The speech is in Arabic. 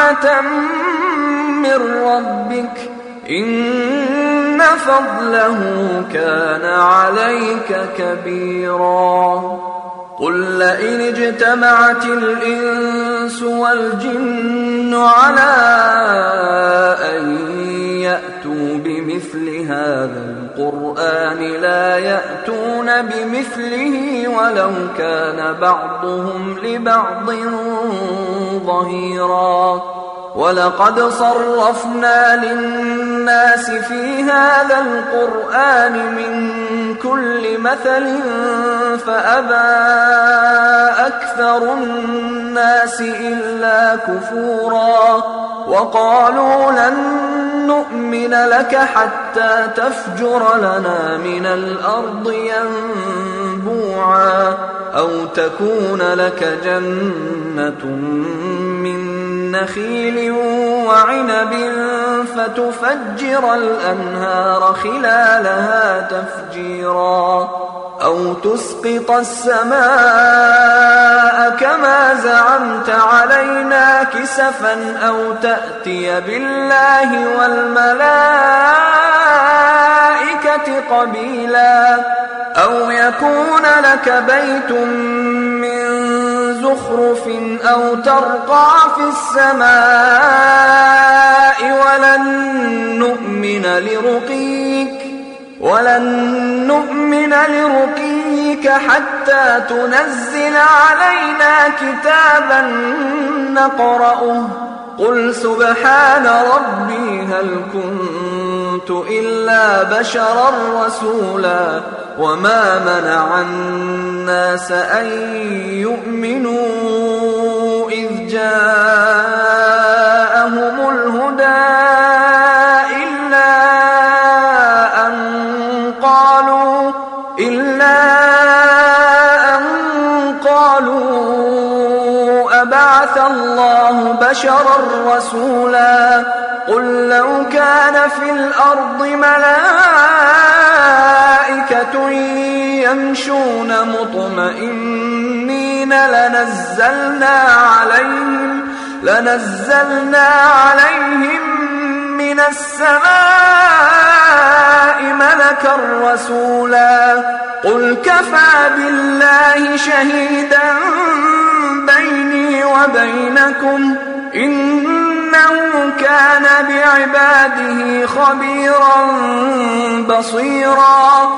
رحمة من ربك إن فضله كان عليك كبيرا. قل لئن اجتمعت الإنس والجن على أن يأتوا بمثل هذا القرآن لا يأتون بمثله ولو كان بعضهم لبعض ظهيرا. ولقد صرفنا للناس في هذا القرآن من كل مثل فأبى أكثر الناس إلا كفورا. وقالوا لن نؤمن لك حتى تفجر لنا من الأرض ينبوعا أو تكون لك جنة من نخيل وعنب فتفجر الأنهار خلالها تفجيرا أو تسقط السماء كما زعمت علينا كسفا أو تأتي بالله والملائكة قبيلا أو يكون لك بيت من زخرف أو ترقى في السماء ولن نؤمن لرقيك حتى تنزل علينا كتابا نقرأه قل سبحان ربي هل كنت إلا بشرا رسولا. وما منع الناس أن يؤمنوا إذ جاءهم الهدى إلا أن قالوا أبعث الله بشرا رسولا. قل لو كان في الأرض ملائكة يمشون مطمئنين لنزلنا عليهم من السماء ملكا رسولا. قل كفى بالله شهيدا بيني وبينكم إنه كان بعباده خبيرا بصيرا.